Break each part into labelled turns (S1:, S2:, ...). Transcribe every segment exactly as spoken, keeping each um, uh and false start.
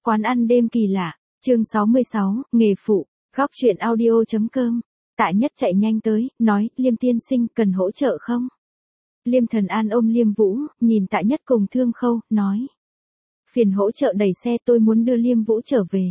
S1: Quán ăn đêm kỳ lạ, chương sáu mươi sáu, nghề phụ, góc chuyện audio.com. Tạ Nhất chạy nhanh tới, nói, Liêm tiên sinh cần hỗ trợ không? Liêm Thần An ôm Liêm Vũ, nhìn Tạ Nhất cùng Thương Khâu, nói. Phiền hỗ trợ đẩy xe, tôi muốn đưa Liêm Vũ trở về.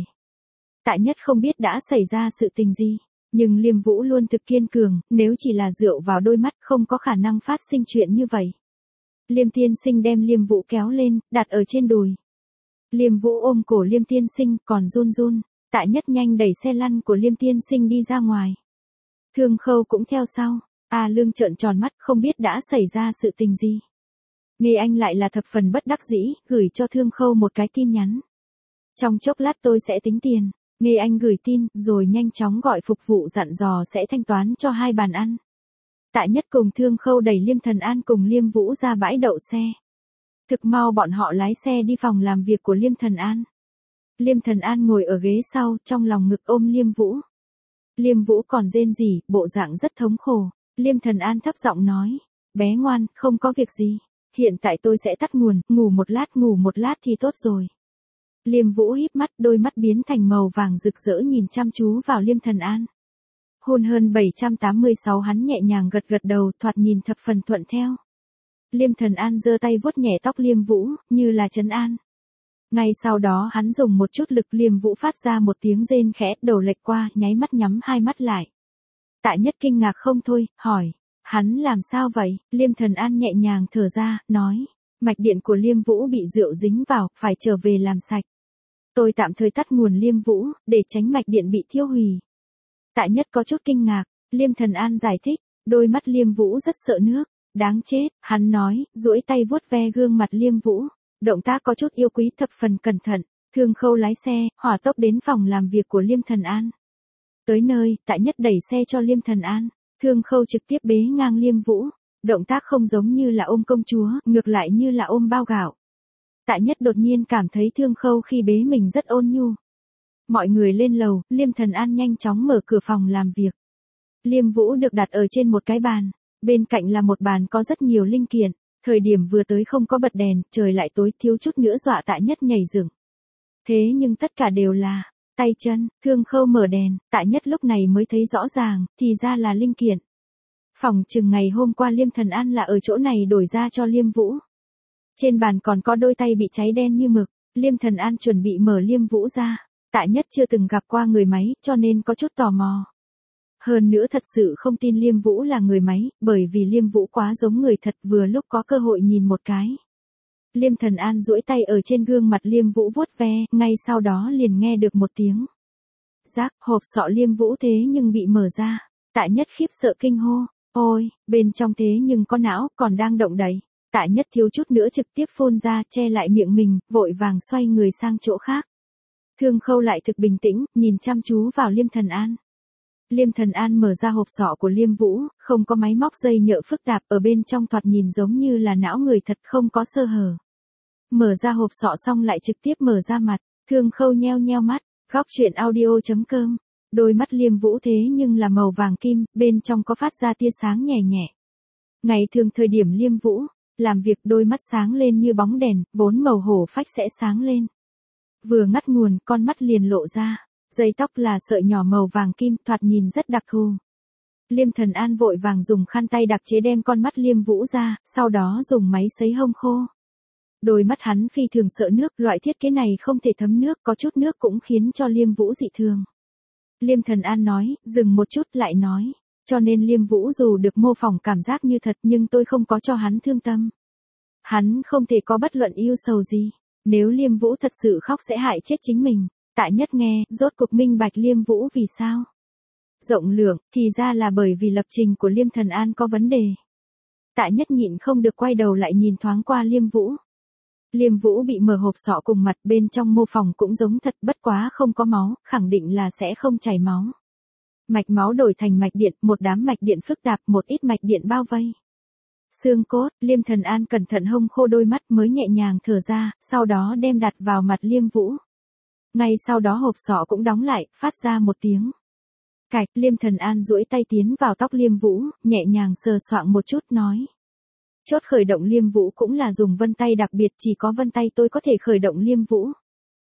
S1: Tạ Nhất không biết đã xảy ra sự tình gì, nhưng Liêm Vũ luôn thực kiên cường, nếu chỉ là rượu vào đôi mắt không có khả năng phát sinh chuyện như vậy. Liêm tiên sinh đem Liêm Vũ kéo lên, đặt ở trên đùi. Liêm Vũ ôm cổ Liêm tiên sinh, còn run run. Tạ Nhất nhanh đẩy xe lăn của Liêm tiên sinh đi ra ngoài. Thương Khâu cũng theo sau. A Lương trợn tròn mắt, không biết đã xảy ra sự tình gì. Nghe Anh lại là thập phần bất đắc dĩ, gửi cho Thương Khâu một cái tin nhắn. Trong chốc lát tôi sẽ tính tiền. Nghe Anh gửi tin, rồi nhanh chóng gọi phục vụ dặn dò sẽ thanh toán cho hai bàn ăn. Tạ Nhất cùng Thương Khâu đẩy Liêm Thần An cùng Liêm Vũ ra bãi đậu xe. Thực mau bọn họ lái xe đi phòng làm việc của Liêm Thần An. Liêm Thần An ngồi ở ghế sau, trong lòng ngực ôm Liêm Vũ. Liêm Vũ còn rên rỉ, bộ dạng rất thống khổ. Liêm Thần An thấp giọng nói, bé ngoan, không có việc gì. Hiện tại tôi sẽ tắt nguồn, ngủ một lát ngủ một lát thì tốt rồi. Liêm Vũ híp mắt, đôi mắt biến thành màu vàng rực rỡ nhìn chăm chú vào Liêm Thần An. Hôn hơn bảy trăm tám mươi sáu hắn nhẹ nhàng gật gật đầu, thoạt nhìn thập phần thuận theo. Liêm Thần An giơ tay vuốt nhẹ tóc Liêm Vũ, như là trấn an. Ngay sau đó hắn dùng một chút lực, Liêm Vũ phát ra một tiếng rên khẽ, đầu lệch qua, nháy mắt nhắm hai mắt lại. Tạ Nhất kinh ngạc không thôi, hỏi, hắn làm sao vậy? Liêm Thần An nhẹ nhàng thở ra, nói, mạch điện của Liêm Vũ bị rượu dính vào, phải trở về làm sạch. Tôi tạm thời tắt nguồn Liêm Vũ, để tránh mạch điện bị thiêu hủy. Tạ Nhất có chút kinh ngạc, Liêm Thần An giải thích, đôi mắt Liêm Vũ rất sợ nước. Đáng chết, hắn nói, duỗi tay vuốt ve gương mặt Liêm Vũ. Động tác có chút yêu quý, thập phần cẩn thận. Thương Khâu lái xe, hỏa tốc đến phòng làm việc của Liêm Thần An. Tới nơi, Tạ Nhất đẩy xe cho Liêm Thần An. Thương Khâu trực tiếp bế ngang Liêm Vũ. Động tác không giống như là ôm công chúa, ngược lại như là ôm bao gạo. Tạ Nhất đột nhiên cảm thấy Thương Khâu khi bế mình rất ôn nhu. Mọi người lên lầu, Liêm Thần An nhanh chóng mở cửa phòng làm việc. Liêm Vũ được đặt ở trên một cái bàn. Bên cạnh là một bàn có rất nhiều linh kiện. Thời điểm vừa tới không có bật đèn, trời lại tối, thiếu chút nữa dọa Tạ Nhất nhảy dựng. Thế nhưng tất cả đều là tay chân. Thương Khâu mở đèn, Tạ Nhất lúc này mới thấy rõ ràng, thì ra là linh kiện. Phòng chừng ngày hôm qua Liêm Thần An là ở chỗ này đổi ra cho Liêm Vũ. Trên bàn còn có đôi tay bị cháy đen như mực. Liêm Thần An chuẩn bị mở Liêm Vũ ra. Tạ Nhất chưa từng gặp qua người máy, cho nên có chút tò mò. Hơn nữa thật sự không tin Liêm Vũ là người máy, bởi vì Liêm Vũ quá giống người thật, vừa lúc có cơ hội nhìn một cái. Liêm Thần An duỗi tay ở trên gương mặt Liêm Vũ vuốt ve, ngay sau đó liền nghe được một tiếng. Rác, hộp sọ Liêm Vũ thế nhưng bị mở ra. Tạ Nhất khiếp sợ kinh hô, ôi, bên trong thế nhưng có não, còn đang động đậy. Tạ Nhất thiếu chút nữa trực tiếp phun ra, che lại miệng mình, vội vàng xoay người sang chỗ khác. Thương Khâu lại thực bình tĩnh, nhìn chăm chú vào Liêm Thần An. Liêm Thần An mở ra hộp sọ của Liêm Vũ, không có máy móc dây nhợ phức tạp, ở bên trong thoạt nhìn giống như là não người thật, không có sơ hở. Mở ra hộp sọ xong lại trực tiếp mở ra mặt, Thương Khâu nheo nheo mắt, góc chuyện audio.com. Đôi mắt Liêm Vũ thế nhưng là màu vàng kim, bên trong có phát ra tia sáng nhẹ nhẹ. Ngày thường thời điểm Liêm Vũ làm việc, đôi mắt sáng lên như bóng đèn, vốn màu hổ phách sẽ sáng lên. Vừa ngắt nguồn, con mắt liền lộ ra. Dây tóc là sợi nhỏ màu vàng kim, thoạt nhìn rất đặc thù. Liêm Thần An vội vàng dùng khăn tay đặc chế đem con mắt Liêm Vũ ra, sau đó dùng máy sấy hông khô. Đôi mắt hắn phi thường sợ nước, loại thiết kế này không thể thấm nước, có chút nước cũng khiến cho Liêm Vũ dị thường. Liêm Thần An nói, dừng một chút lại nói, cho nên Liêm Vũ dù được mô phỏng cảm giác như thật nhưng tôi không có cho hắn thương tâm. Hắn không thể có bất luận yêu sầu gì, nếu Liêm Vũ thật sự khóc sẽ hại chết chính mình. Tạ Nhất nghe, rốt cuộc minh bạch Liêm Vũ vì sao. Rộng lượng, thì ra là bởi vì lập trình của Liêm Thần An có vấn đề. Tạ Nhất nhịn không được quay đầu lại nhìn thoáng qua Liêm Vũ. Liêm Vũ bị mở hộp sọ cùng mặt, bên trong mô phỏng cũng giống thật, bất quá không có máu, khẳng định là sẽ không chảy máu. Mạch máu đổi thành mạch điện, một đám mạch điện phức tạp, một ít mạch điện bao vây. Xương cốt, Liêm Thần An cẩn thận hông khô đôi mắt mới nhẹ nhàng thở ra, sau đó đem đặt vào mặt Liêm Vũ. Ngay sau đó hộp sọ cũng đóng lại, phát ra một tiếng cạch. Liêm Thần An duỗi tay tiến vào tóc Liêm Vũ, nhẹ nhàng sờ soạng một chút nói. Chốt khởi động Liêm Vũ cũng là dùng vân tay đặc biệt, chỉ có vân tay tôi có thể khởi động Liêm Vũ.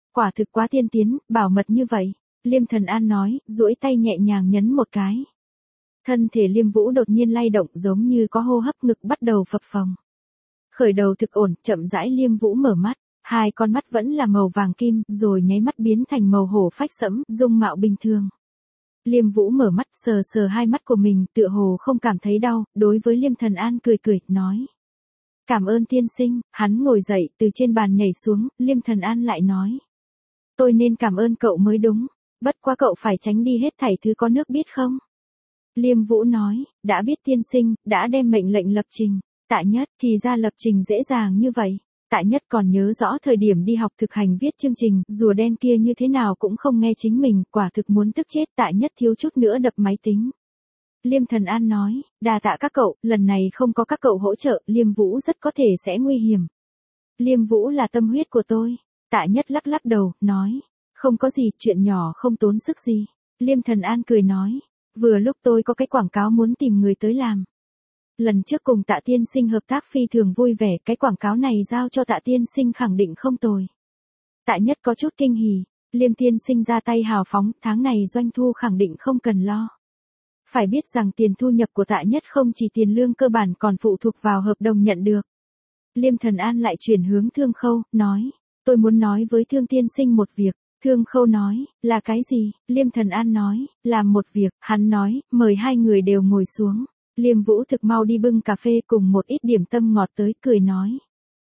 S1: Quả thực quá tiên tiến, bảo mật như vậy. Liêm Thần An nói, duỗi tay nhẹ nhàng nhấn một cái. Thân thể Liêm Vũ đột nhiên lay động giống như có hô hấp, ngực bắt đầu phập phồng. Khởi đầu thực ổn, chậm rãi Liêm Vũ mở mắt, hai con mắt vẫn là màu vàng kim, rồi nháy mắt biến thành màu hổ phách sẫm, dung mạo bình thường. Liêm Vũ mở mắt sờ sờ hai mắt của mình, tựa hồ không cảm thấy đau, đối với Liêm Thần An cười cười, nói. Cảm ơn tiên sinh. Hắn ngồi dậy, từ trên bàn nhảy xuống, Liêm Thần An lại nói. Tôi nên cảm ơn cậu mới đúng, bất quá cậu phải tránh đi hết thảy thứ có nước biết không? Liêm Vũ nói, đã biết tiên sinh, đã đem mệnh lệnh lập trình. Tạ Nhất, thì ra lập trình dễ dàng như vậy. Tạ Nhất còn nhớ rõ thời điểm đi học thực hành viết chương trình, rùa đen kia như thế nào cũng không nghe chính mình, quả thực muốn tức chết. Tạ Nhất thiếu chút nữa đập máy tính. Liêm Thần An nói, đà tạ các cậu, lần này không có các cậu hỗ trợ, Liêm Vũ rất có thể sẽ nguy hiểm. Liêm Vũ là tâm huyết của tôi. Tạ Nhất lắc lắc đầu, nói, không có gì, chuyện nhỏ không tốn sức gì. Liêm Thần An cười nói, vừa lúc tôi có cái quảng cáo muốn tìm người tới làm. Lần trước cùng Tạ tiên sinh hợp tác phi thường vui vẻ, cái quảng cáo này giao cho Tạ tiên sinh khẳng định không tồi. Tạ Nhất có chút kinh hỉ, Liêm tiên sinh ra tay hào phóng, tháng này doanh thu khẳng định không cần lo. Phải biết rằng tiền thu nhập của Tạ Nhất không chỉ tiền lương cơ bản còn phụ thuộc vào hợp đồng nhận được. Liêm Thần An lại chuyển hướng Thương Khâu, nói, tôi muốn nói với Thương tiên sinh một việc. Thương Khâu nói, là cái gì? Liêm Thần An nói, làm một việc. Hắn nói, mời hai người đều ngồi xuống. Liêm Vũ thực mau đi bưng cà phê cùng một ít điểm tâm ngọt tới, cười nói.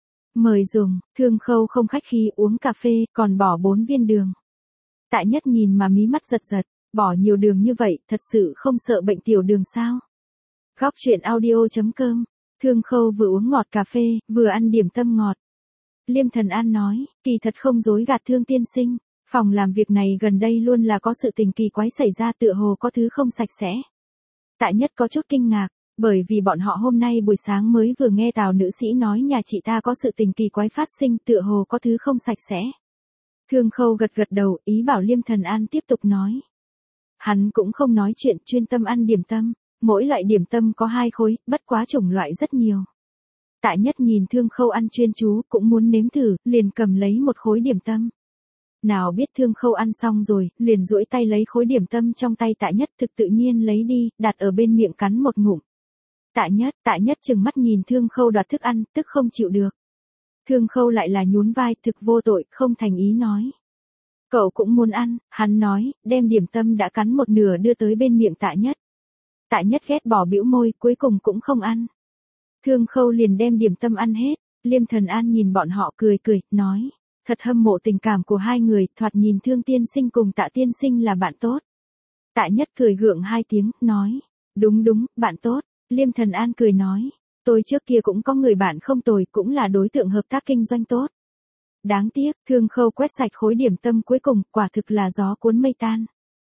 S1: Mời dùng. Thương Khâu không khách khí uống cà phê, còn bỏ bốn viên đường. Tạ Nhất nhìn mà mí mắt giật giật, bỏ nhiều đường như vậy, thật sự không sợ bệnh tiểu đường sao? Góc truyện audio chấm com. Thương Khâu vừa uống ngọt cà phê, vừa ăn điểm tâm ngọt. Liêm Thần An nói, kỳ thật không dối gạt Thương tiên sinh. Phòng làm việc này gần đây luôn là có sự tình kỳ quái xảy ra, tựa hồ có thứ không sạch sẽ. Tạ Nhất có chút kinh ngạc, bởi vì bọn họ hôm nay buổi sáng mới vừa nghe Tào nữ sĩ nói nhà chị ta có sự tình kỳ quái phát sinh, tựa hồ có thứ không sạch sẽ. Thương Khâu gật gật đầu, ý bảo Liêm Thần An tiếp tục nói. Hắn cũng không nói chuyện, chuyên tâm ăn điểm tâm, mỗi loại điểm tâm có hai khối, bất quá chủng loại rất nhiều. Tạ Nhất nhìn Thương Khâu ăn chuyên chú, cũng muốn nếm thử, liền cầm lấy một khối điểm tâm. Nào biết Thương Khâu ăn xong rồi, liền duỗi tay lấy khối điểm tâm trong tay Tạ Nhất, thực tự nhiên lấy đi, đặt ở bên miệng cắn một ngụm. Tạ Nhất, Tạ Nhất trừng mắt nhìn Thương Khâu đoạt thức ăn, tức không chịu được. Thương Khâu lại là nhún vai, thực vô tội, không thành ý nói. Cậu cũng muốn ăn, hắn nói, đem điểm tâm đã cắn một nửa đưa tới bên miệng Tạ Nhất. Tạ Nhất ghét bỏ bĩu môi, cuối cùng cũng không ăn. Thương Khâu liền đem điểm tâm ăn hết, Liêm Thần An nhìn bọn họ cười cười, nói. Thật hâm mộ tình cảm của hai người, thoạt nhìn Thương tiên sinh cùng Tạ tiên sinh là bạn tốt. Tạ Nhất cười gượng hai tiếng, nói. Đúng đúng, bạn tốt. Liêm Thần An cười nói. Tôi trước kia cũng có người bạn không tồi, cũng là đối tượng hợp tác kinh doanh tốt. Đáng tiếc, Thương Khâu quét sạch khối điểm tâm cuối cùng, quả thực là gió cuốn mây tan.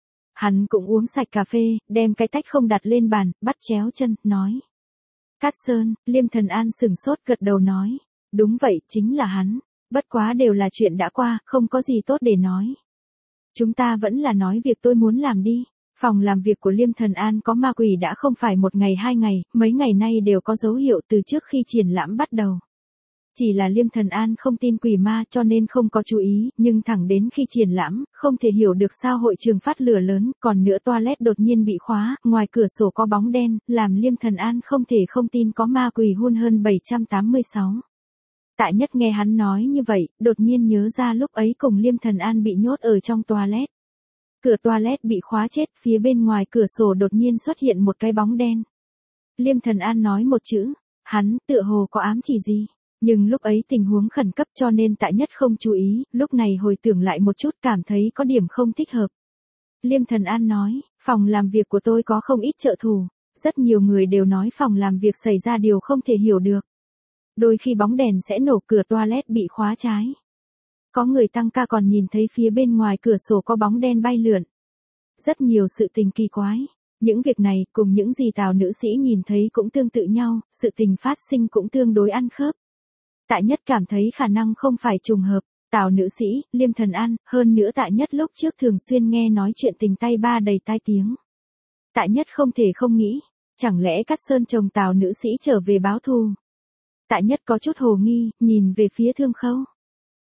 S1: Hắn cũng uống sạch cà phê, đem cái tách không đặt lên bàn, bắt chéo chân, nói. Cát Sơn. Liêm Thần An sừng sốt gật đầu nói. Đúng vậy, chính là hắn. Bất quá đều là chuyện đã qua, không có gì tốt để nói. Chúng ta vẫn là nói việc tôi muốn làm đi. Phòng làm việc của Liêm Thần An có ma quỷ đã không phải một ngày hai ngày, mấy ngày nay đều có dấu hiệu từ trước khi triển lãm bắt đầu. Chỉ là Liêm Thần An không tin quỷ ma cho nên không có chú ý, nhưng thẳng đến khi triển lãm, không thể hiểu được sao hội trường phát lửa lớn, còn nữa toilet đột nhiên bị khóa, ngoài cửa sổ có bóng đen, làm Liêm Thần An không thể không tin có ma quỷ hun hơn bảy trăm tám mươi sáu. Tạ Nhất nghe hắn nói như vậy, đột nhiên nhớ ra lúc ấy cùng Liêm Thần An bị nhốt ở trong toilet. Cửa toilet bị khóa chết, phía bên ngoài cửa sổ đột nhiên xuất hiện một cái bóng đen. Liêm Thần An nói một chữ, hắn tựa hồ có ám chỉ gì, nhưng lúc ấy tình huống khẩn cấp cho nên Tạ Nhất không chú ý, lúc này hồi tưởng lại một chút cảm thấy có điểm không thích hợp. Liêm Thần An nói, phòng làm việc của tôi có không ít trợ thủ, rất nhiều người đều nói phòng làm việc xảy ra điều không thể hiểu được. Đôi khi bóng đèn sẽ nổ, cửa toilet bị khóa trái. Có người tăng ca còn nhìn thấy phía bên ngoài cửa sổ có bóng đen bay lượn. Rất nhiều sự tình kỳ quái. Những việc này cùng những gì Tào nữ sĩ nhìn thấy cũng tương tự nhau, sự tình phát sinh cũng tương đối ăn khớp. Tạ Nhất cảm thấy khả năng không phải trùng hợp. Tào nữ sĩ, Liêm Thần An, hơn nữa Tạ Nhất lúc trước thường xuyên nghe nói chuyện tình tay ba đầy tai tiếng. Tạ Nhất không thể không nghĩ, chẳng lẽ Cát Sơn chồng Tào nữ sĩ trở về báo thù. Tạ Nhất có chút hồ nghi, nhìn về phía Thương Khâu.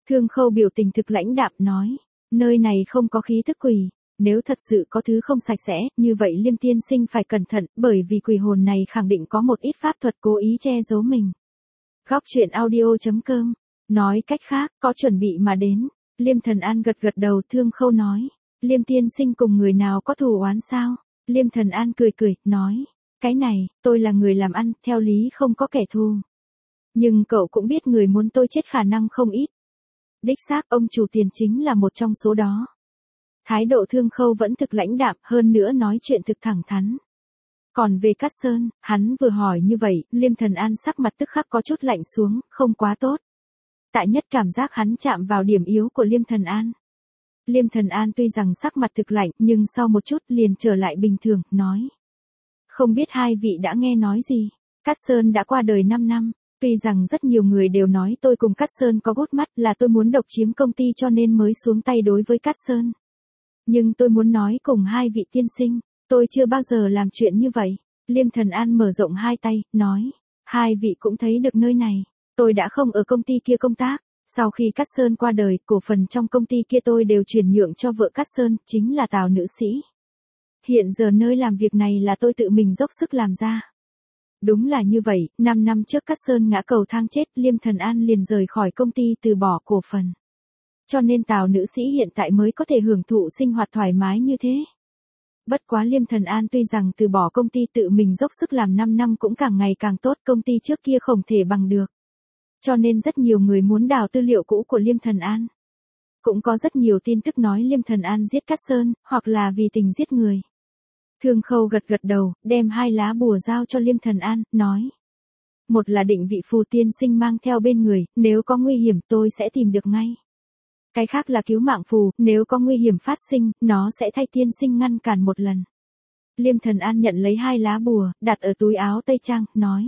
S1: Thương Khâu biểu tình thực lãnh đạm nói, nơi này không có khí thức quỷ, nếu thật sự có thứ không sạch sẽ, như vậy Liêm tiên sinh phải cẩn thận, bởi vì quỷ hồn này khẳng định có một ít pháp thuật cố ý che giấu mình. Góc truyện audio chấm com, nói cách khác, có chuẩn bị mà đến. Liêm Thần An gật gật đầu. Thương Khâu nói, Liêm tiên sinh cùng người nào có thù oán sao? Liêm Thần An cười cười, nói, cái này, tôi là người làm ăn, theo lý không có kẻ thù. Nhưng cậu cũng biết người muốn tôi chết khả năng không ít. Đích xác, ông chủ tiền chính là một trong số đó. Thái độ Thương Khâu vẫn thực lãnh đạm, hơn nữa nói chuyện thực thẳng thắn. Còn về Cát Sơn, hắn vừa hỏi như vậy, Liêm Thần An sắc mặt tức khắc có chút lạnh xuống, không quá tốt. Tạ Nhất cảm giác hắn chạm vào điểm yếu của Liêm Thần An. Liêm Thần An tuy rằng sắc mặt thực lạnh, nhưng sau một chút liền trở lại bình thường, nói. Không biết hai vị đã nghe nói gì, Cát Sơn đã qua đời năm năm, tuy rằng rất nhiều người đều nói tôi cùng Cát Sơn có gút mắt, là tôi muốn độc chiếm công ty cho nên mới xuống tay đối với Cát Sơn. Nhưng tôi muốn nói cùng hai vị tiên sinh, tôi chưa bao giờ làm chuyện như vậy. Liêm Thần An mở rộng hai tay, nói, hai vị cũng thấy được nơi này, tôi đã không ở công ty kia công tác. Sau khi Cát Sơn qua đời, cổ phần trong công ty kia tôi đều chuyển nhượng cho vợ Cát Sơn, chính là Tào nữ sĩ. Hiện giờ nơi làm việc này là tôi tự mình dốc sức làm ra. Đúng là như vậy, năm năm trước Cát Sơn ngã cầu thang chết, Liêm Thần An liền rời khỏi công ty từ bỏ cổ phần. Cho nên Tào nữ sĩ hiện tại mới có thể hưởng thụ sinh hoạt thoải mái như thế. Bất quá Liêm Thần An tuy rằng từ bỏ công ty tự mình dốc sức làm năm năm cũng càng ngày càng tốt, công ty trước kia không thể bằng được. Cho nên rất nhiều người muốn đào tư liệu cũ của Liêm Thần An. Cũng có rất nhiều tin tức nói Liêm Thần An giết Cát Sơn, hoặc là vì tình giết người. Thương Khâu gật gật đầu, đem hai lá bùa giao cho Liêm Thần An, nói. Một là định vị phù tiên sinh mang theo bên người, nếu có nguy hiểm tôi sẽ tìm được ngay. Cái khác là cứu mạng phù, nếu có nguy hiểm phát sinh, nó sẽ thay tiên sinh ngăn cản một lần. Liêm Thần An nhận lấy hai lá bùa, đặt ở túi áo tây trang, nói.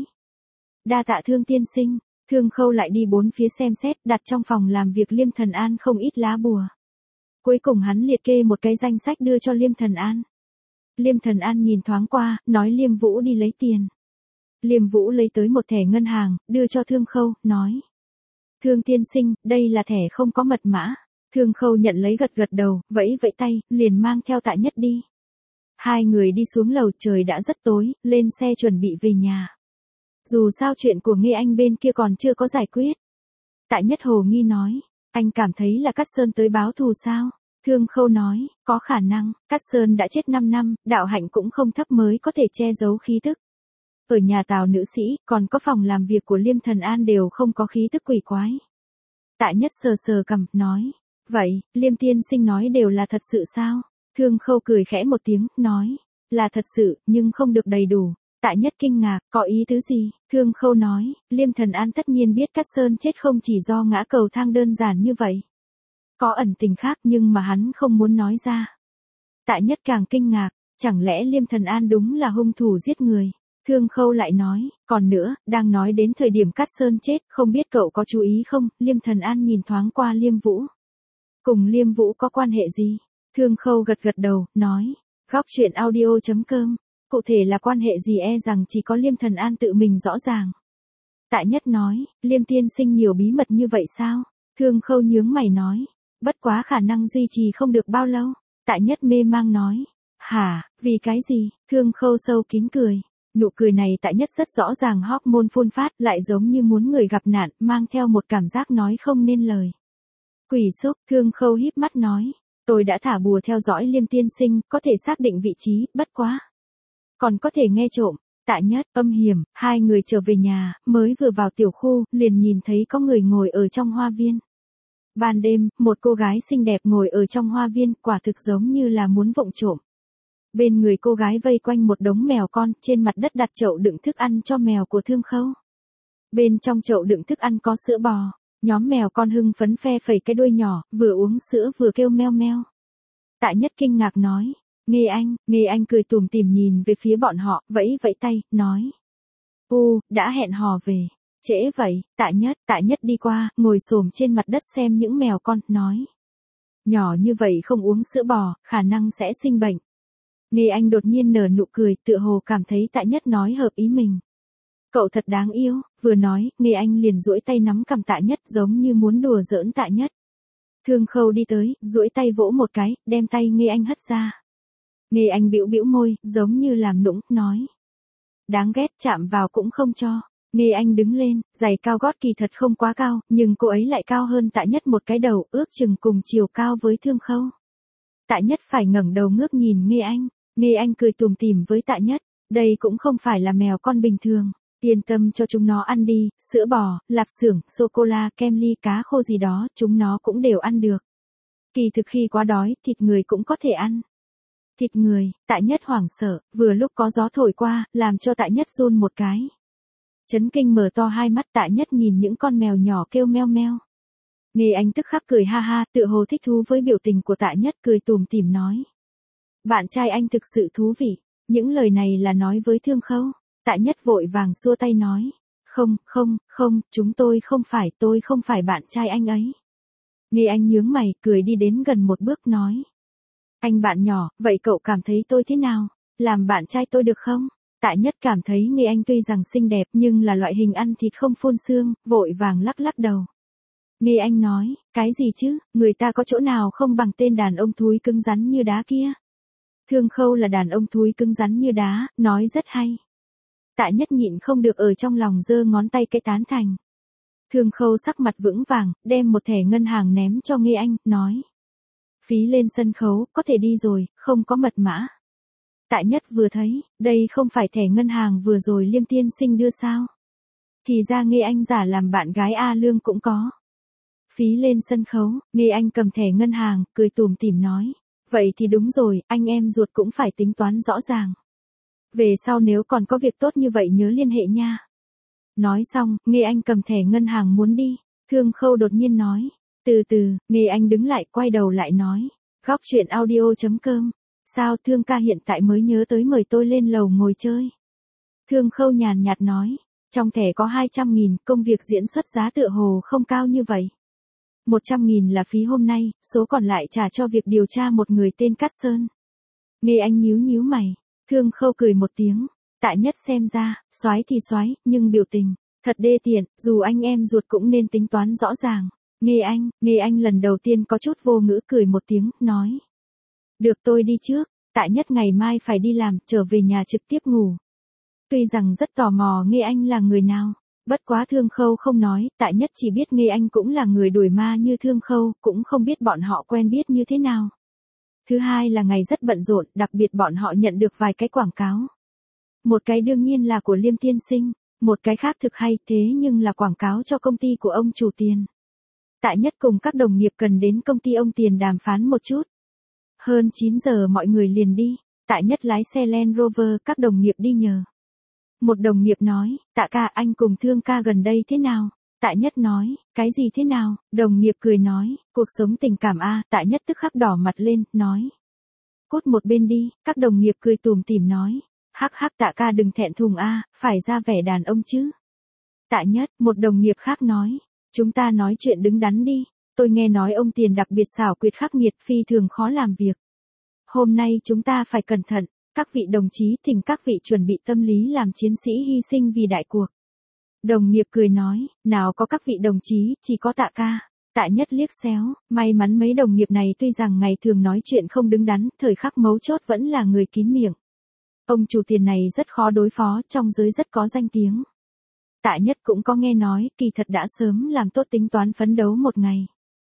S1: Đa tạ Thương tiên sinh. Thương Khâu lại đi bốn phía xem xét, đặt trong phòng làm việc Liêm Thần An không ít lá bùa. Cuối cùng hắn liệt kê một cái danh sách đưa cho Liêm Thần An. Liêm Thần An nhìn thoáng qua, nói Liêm Vũ đi lấy tiền. Liêm Vũ lấy tới một thẻ ngân hàng, đưa cho Thương Khâu, nói. Thương tiên sinh, đây là thẻ không có mật mã. Thương Khâu nhận lấy gật gật đầu, vẫy vẫy tay, liền mang theo Tạ Nhất đi. Hai người đi xuống lầu, trời đã rất tối, lên xe chuẩn bị về nhà. Dù sao chuyện của Nghê Anh bên kia còn chưa có giải quyết. Tạ Nhất hồ nghi nói, anh cảm thấy là Cát Sơn tới báo thù sao? Thương Khâu nói, có khả năng, Cát Sơn đã chết năm năm, đạo hạnh cũng không thấp mới có thể che giấu khí tức. Ở nhà Tào nữ sĩ, còn có phòng làm việc của Liêm Thần An đều không có khí tức quỷ quái. Tạ Nhất sờ sờ cằm, nói, vậy, Liêm tiên sinh nói đều là thật sự sao? Thương Khâu cười khẽ một tiếng, nói, là thật sự, nhưng không được đầy đủ. Tạ Nhất kinh ngạc, có ý tứ gì? Thương Khâu nói, Liêm Thần An tất nhiên biết Cát Sơn chết không chỉ do ngã cầu thang đơn giản như vậy. Có ẩn tình khác nhưng mà hắn không muốn nói ra. Tạ Nhất càng kinh ngạc, chẳng lẽ Liêm Thần An đúng là hung thủ giết người? Thương Khâu lại nói, còn nữa, đang nói đến thời điểm Cát Sơn chết, không biết cậu có chú ý không? Liêm Thần An nhìn thoáng qua Liêm Vũ. Cùng Liêm Vũ có quan hệ gì? Thương Khâu gật gật đầu, nói, góc truyện audio chấm com. Cụ thể là quan hệ gì e rằng chỉ có Liêm Thần An tự mình rõ ràng. Tạ Nhất nói, Liêm tiên sinh nhiều bí mật như vậy sao? Thương Khâu nhướng mày nói, bất quá khả năng duy trì không được bao lâu. Tạ Nhất mê mang nói, hả, vì cái gì? Thương Khâu sâu kín cười. Nụ cười này Tạ Nhất rất rõ ràng hormone phun phát, lại giống như muốn người gặp nạn, mang theo một cảm giác nói không nên lời. Quỷ xúc, Thương Khâu híp mắt nói, tôi đã thả bùa theo dõi Liêm tiên sinh, có thể xác định vị trí, bất quá. Còn có thể nghe trộm. Tạ Nhất, âm hiểm, hai người trở về nhà, mới vừa vào tiểu khu, liền nhìn thấy có người ngồi ở trong hoa viên. Ban đêm, một cô gái xinh đẹp ngồi ở trong hoa viên, quả thực giống như là muốn vụng trộm. Bên người cô gái vây quanh một đống mèo con, trên mặt đất đặt chậu đựng thức ăn cho mèo của Thương Khâu. Bên trong chậu đựng thức ăn có sữa bò, nhóm mèo con hưng phấn phe phẩy cái đuôi nhỏ, vừa uống sữa vừa kêu meo meo. Tạ Nhất kinh ngạc nói, Nghê Anh, Nghê Anh cười tủm tỉm nhìn về phía bọn họ, vẫy vẫy tay, nói. U, đã hẹn hò về. Trễ vậy, Tạ Nhất, Tạ Nhất đi qua, ngồi xổm trên mặt đất xem những mèo con, nói. Nhỏ như vậy không uống sữa bò, khả năng sẽ sinh bệnh. Nghê Anh đột nhiên nở nụ cười, tựa hồ cảm thấy Tạ Nhất nói hợp ý mình. Cậu thật đáng yêu, vừa nói, Nghe Anh liền duỗi tay nắm cằm Tạ Nhất giống như muốn đùa giỡn Tạ Nhất. Thương Khâu đi tới, duỗi tay vỗ một cái, đem tay Nghe Anh hất ra. Nghe Anh bĩu bĩu môi, giống như làm nũng, nói. Đáng ghét, chạm vào cũng không cho. Nghe Anh đứng lên, giày cao gót kỳ thật không quá cao, nhưng cô ấy lại cao hơn Tạ Nhất một cái đầu, ước chừng cùng chiều cao với Thương Khâu. Tạ Nhất phải ngẩng đầu ngước nhìn Nghe Anh, Nghe Anh cười tủm tỉm với Tạ Nhất, đây cũng không phải là mèo con bình thường, yên tâm cho chúng nó ăn đi, sữa bò, lạp xưởng, sô-cô-la, kem ly, cá khô gì đó, chúng nó cũng đều ăn được. Kỳ thực khi quá đói, thịt người cũng có thể ăn. Thịt người, Tạ Nhất hoảng sợ, vừa lúc có gió thổi qua, làm cho Tạ Nhất run một cái. Chấn kinh mở to hai mắt, Tạ Nhất nhìn những con mèo nhỏ kêu meo meo. Nghe Anh tức khắc cười ha ha, tựa hồ thích thú với biểu tình của Tạ Nhất, cười tủm tỉm nói. Bạn trai anh thực sự thú vị, những lời này là nói với Thương Khâu. Tạ Nhất vội vàng xua tay nói. Không, không, không, chúng tôi không phải, tôi không phải bạn trai anh ấy. Nghe Anh nhướng mày, cười đi đến gần một bước nói. Anh bạn nhỏ, vậy cậu cảm thấy tôi thế nào? Làm bạn trai tôi được không? Tạ Nhất cảm thấy Nghe Anh tuy rằng xinh đẹp nhưng là loại hình ăn thịt không phun xương, vội vàng lắc lắc đầu. Nghe Anh nói, cái gì chứ, người ta có chỗ nào không bằng tên đàn ông thúi cứng rắn như đá kia. Thương Khâu là đàn ông thúi cứng rắn như đá, nói rất hay. Tạ Nhất nhịn không được ở trong lòng giơ ngón tay cái tán thành. Thương Khâu sắc mặt vững vàng, đem một thẻ ngân hàng ném cho Nghe Anh, nói. Phí lên sân khấu, có thể đi rồi, không có mật mã. Tạ Nhất vừa thấy, đây không phải thẻ ngân hàng vừa rồi Liêm tiên sinh đưa sao? Thì ra Nghe Anh giả làm bạn gái A Lương cũng có. Phí lên sân khấu, Nghe Anh cầm thẻ ngân hàng, cười tủm tỉm nói. Vậy thì đúng rồi, anh em ruột cũng phải tính toán rõ ràng. Về sau nếu còn có việc tốt như vậy nhớ liên hệ nha. Nói xong, Nghe Anh cầm thẻ ngân hàng muốn đi. Thương Khâu đột nhiên nói. Từ từ, Nghe Anh đứng lại, quay đầu lại nói. Góc chuyện audio chấm com. Sao Thương ca hiện tại mới nhớ tới mời tôi lên lầu ngồi chơi? Thương Khâu nhàn nhạt nói. Trong thẻ có hai trăm nghìn, công việc diễn xuất giá tựa hồ không cao như vậy. một trăm nghìn là phí hôm nay, số còn lại trả cho việc điều tra một người tên Cát Sơn. Nghe Anh nhíu nhíu mày. Thương Khâu cười một tiếng. Tạ Nhất xem ra, soái thì soái, nhưng biểu tình, thật đê tiện, dù anh em ruột cũng nên tính toán rõ ràng. Nghe Anh, Nghe Anh lần đầu tiên có chút vô ngữ cười một tiếng, nói. Được tôi đi trước, Tạ Nhất ngày mai phải đi làm, trở về nhà trực tiếp ngủ. Tuy rằng rất tò mò Nghe Anh là người nào, bất quá Thương Khâu không nói, Tạ Nhất chỉ biết Nghe Anh cũng là người đuổi ma như Thương Khâu, cũng không biết bọn họ quen biết như thế nào. Thứ hai là ngày rất bận rộn, đặc biệt bọn họ nhận được vài cái quảng cáo. Một cái đương nhiên là của Liêm tiên sinh, một cái khác thực hay thế nhưng là quảng cáo cho công ty của ông chủ Tiền. Tạ Nhất cùng các đồng nghiệp cần đến công ty ông Tiền đàm phán một chút. Hơn chín giờ mọi người liền đi, Tạ Nhất lái xe Land Rover, các đồng nghiệp đi nhờ. Một đồng nghiệp nói, Tạ ca anh cùng Thương ca gần đây thế nào? Tạ Nhất nói, cái gì thế nào? Đồng nghiệp cười nói, cuộc sống tình cảm a. Tạ Nhất tức khắc đỏ mặt lên, nói. Cút một bên đi, các đồng nghiệp cười tủm tỉm nói. Hắc hắc Tạ ca đừng thẹn thùng a, phải ra vẻ đàn ông chứ. Tạ Nhất, một đồng nghiệp khác nói. Chúng ta nói chuyện đứng đắn đi, tôi nghe nói ông Tiền đặc biệt xảo quyệt khắc nghiệt, phi thường khó làm việc. Hôm nay chúng ta phải cẩn thận, các vị đồng chí thỉnh các vị chuẩn bị tâm lý làm chiến sĩ hy sinh vì đại cuộc. Đồng nghiệp cười nói, nào có các vị đồng chí, chỉ có Tạ ca. Tạ Nhất liếc xéo, may mắn mấy đồng nghiệp này tuy rằng ngày thường nói chuyện không đứng đắn, thời khắc mấu chốt vẫn là người kín miệng. Ông chủ Tiền này rất khó đối phó, trong giới rất có danh tiếng. Tạ Nhất cũng có nghe nói, kỳ thật đã sớm làm tốt tính toán phấn đấu một ngày.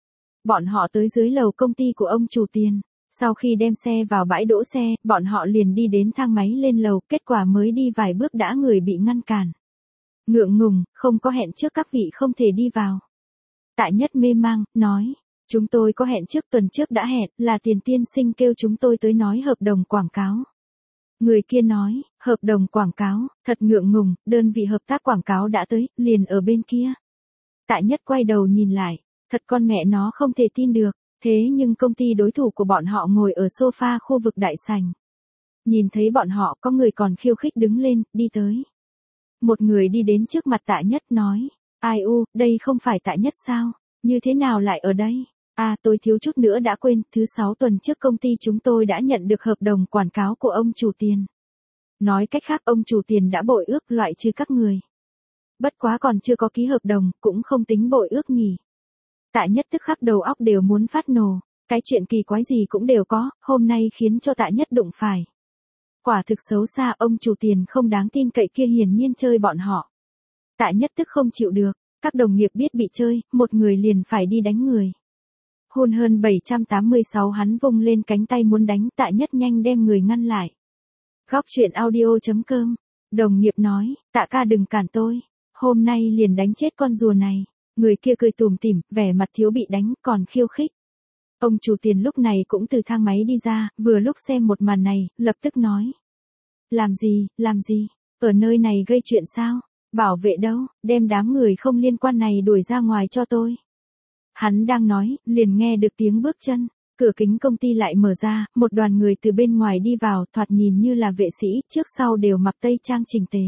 S1: Bọn họ tới dưới lầu công ty của ông chủ Tiền, sau khi đem xe vào bãi đỗ xe, bọn họ liền đi đến thang máy lên lầu, kết quả mới đi vài bước đã người bị ngăn cản. Ngượng ngùng, không có hẹn trước các vị không thể đi vào. Tạ Nhất mê mang, nói, chúng tôi có hẹn trước, tuần trước đã hẹn, là Tiền tiên sinh kêu chúng tôi tới nói hợp đồng quảng cáo. Người kia nói, hợp đồng quảng cáo, thật ngượng ngùng, đơn vị hợp tác quảng cáo đã tới, liền ở bên kia. Tạ Nhất quay đầu nhìn lại, thật con mẹ nó không thể tin được, thế nhưng công ty đối thủ của bọn họ ngồi ở sofa khu vực đại sảnh. Nhìn thấy bọn họ có người còn khiêu khích đứng lên, đi tới. Một người đi đến trước mặt Tạ Nhất nói, ai u, đây không phải Tạ Nhất sao, như thế nào lại ở đây? À tôi thiếu chút nữa đã quên, thứ sáu tuần trước công ty chúng tôi đã nhận được hợp đồng quảng cáo của ông chủ Tiền. Nói cách khác ông chủ Tiền đã bội ước loại trừ các người. Bất quá còn chưa có ký hợp đồng, cũng không tính bội ước nhỉ. Tạ Nhất tức khắc đầu óc đều muốn phát nổ, cái chuyện kỳ quái gì cũng đều có, hôm nay khiến cho Tạ Nhất đụng phải. Quả thực xấu xa, ông chủ tiền không đáng tin cậy kia hiển nhiên chơi bọn họ. Tạ Nhất tức không chịu được, các đồng nghiệp biết bị chơi, một người liền phải đi đánh người. Hôn hơn bảy trăm tám mươi sáu hắn vung lên cánh tay muốn đánh, Tạ Nhất nhanh đem người ngăn lại. Góc chuyện audio chấm com, đồng nghiệp nói, Tạ ca đừng cản tôi, hôm nay liền đánh chết con rùa này. Người kia cười tủm tỉm, vẻ mặt thiếu bị đánh, còn khiêu khích. Ông chủ tiền lúc này cũng từ thang máy đi ra, vừa lúc xem một màn này, lập tức nói. Làm gì, làm gì, ở nơi này gây chuyện sao, bảo vệ đâu, đem đám người không liên quan này đuổi ra ngoài cho tôi. Hắn đang nói, liền nghe được tiếng bước chân, cửa kính công ty lại mở ra, một đoàn người từ bên ngoài đi vào, thoạt nhìn như là vệ sĩ, trước sau đều mặc tây trang chỉnh tề.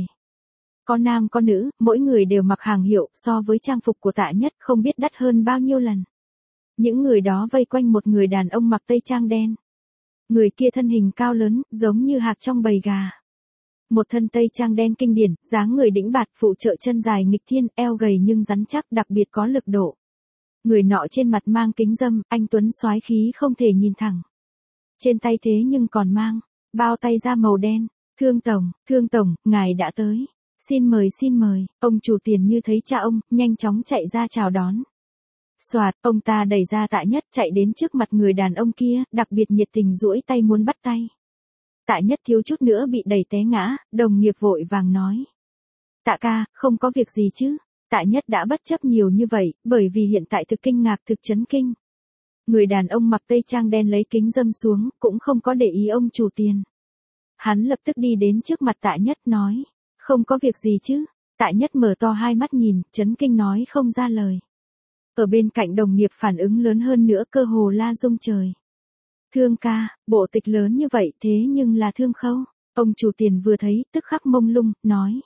S1: Có nam có nữ, mỗi người đều mặc hàng hiệu, so với trang phục của Tạ Nhất không biết đắt hơn bao nhiêu lần. Những người đó vây quanh một người đàn ông mặc tây trang đen. Người kia thân hình cao lớn, giống như hạc trong bầy gà. Một thân tây trang đen kinh điển, dáng người đĩnh bạt, phụ trợ chân dài nghịch thiên, eo gầy nhưng rắn chắc, đặc biệt có lực độ. Người nọ trên mặt mang kính râm, anh tuấn soái khí không thể nhìn thẳng. Trên tay thế nhưng còn mang bao tay da màu đen. Thương tổng, thương tổng, ngài đã tới. Xin mời xin mời, ông chủ tiền như thấy cha ông, nhanh chóng chạy ra chào đón. Soạt, ông ta đẩy ra Tạ Nhất chạy đến trước mặt người đàn ông kia, đặc biệt nhiệt tình duỗi tay muốn bắt tay. Tạ Nhất thiếu chút nữa bị đẩy té ngã, đồng nghiệp vội vàng nói. Tạ ca, không có việc gì chứ. Tạ Nhất đã bất chấp nhiều như vậy, bởi vì hiện tại thực kinh ngạc thực chấn kinh. Người đàn ông mặc tây trang đen lấy kính râm xuống, cũng không có để ý ông chủ tiền. Hắn lập tức đi đến trước mặt Tạ Nhất nói. Không có việc gì chứ. Tạ Nhất mở to hai mắt nhìn, chấn kinh nói không ra lời. Ở bên cạnh đồng nghiệp phản ứng lớn hơn nữa, cơ hồ la rung trời. Thương ca, bộ tịch lớn như vậy thế nhưng là Thương Khâu. Ông chủ tiền vừa thấy, tức khắc mông lung, nói.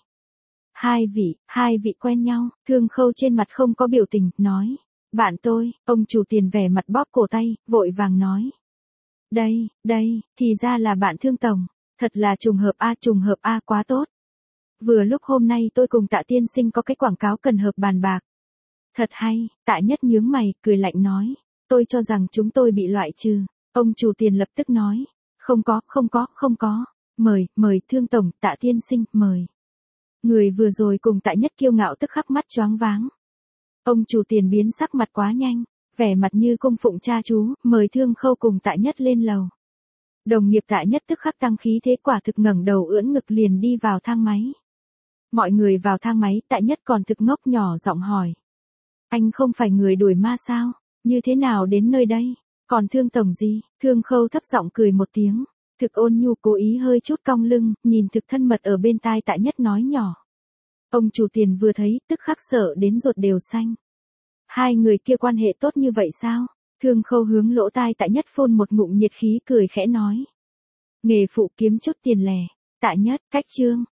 S1: Hai vị, hai vị quen nhau. Thương Khâu trên mặt không có biểu tình, nói. Bạn tôi, ông chủ tiền vẻ mặt bóp cổ tay, vội vàng nói. Đây, đây, thì ra là bạn Thương tổng. Thật là trùng hợp a, trùng hợp a, quá tốt. Vừa lúc hôm nay tôi cùng Tạ tiên sinh có cái quảng cáo cần hợp bàn bạc. Thật hay, Tạ Nhất nhướng mày, cười lạnh nói. Tôi cho rằng chúng tôi bị loại trừ. Ông chủ tiền lập tức nói. Không có, không có, không có. Mời, mời Thương tổng, Tạ tiên sinh, mời. Người vừa rồi cùng Tạ Nhất kiêu ngạo tức khắc mắt choáng váng. Ông chủ tiền biến sắc mặt quá nhanh, vẻ mặt như cung phụng cha chú, mời Thương Khâu cùng Tạ Nhất lên lầu. Đồng nghiệp Tạ Nhất tức khắc tăng khí thế, quả thực ngẩng đầu ưỡn ngực liền đi vào thang máy. Mọi người vào thang máy, Tạ Nhất còn thực ngốc nhỏ giọng hỏi. Anh không phải người đuổi ma sao? Như thế nào đến nơi đây? Còn Thương tổng gì? Thương Khâu thấp giọng cười một tiếng. Thực ôn nhu cố ý hơi chút cong lưng, nhìn thực thân mật ở bên tai Tạ Nhất nói nhỏ. Ông chủ tiền vừa thấy, tức khắc sợ đến ruột đều xanh. Hai người kia quan hệ tốt như vậy sao? Thương Khâu hướng lỗ tai Tạ Nhất phun một ngụm nhiệt khí, cười khẽ nói. Nghề phụ kiếm chút tiền lẻ. Tạ Nhất, cách chương.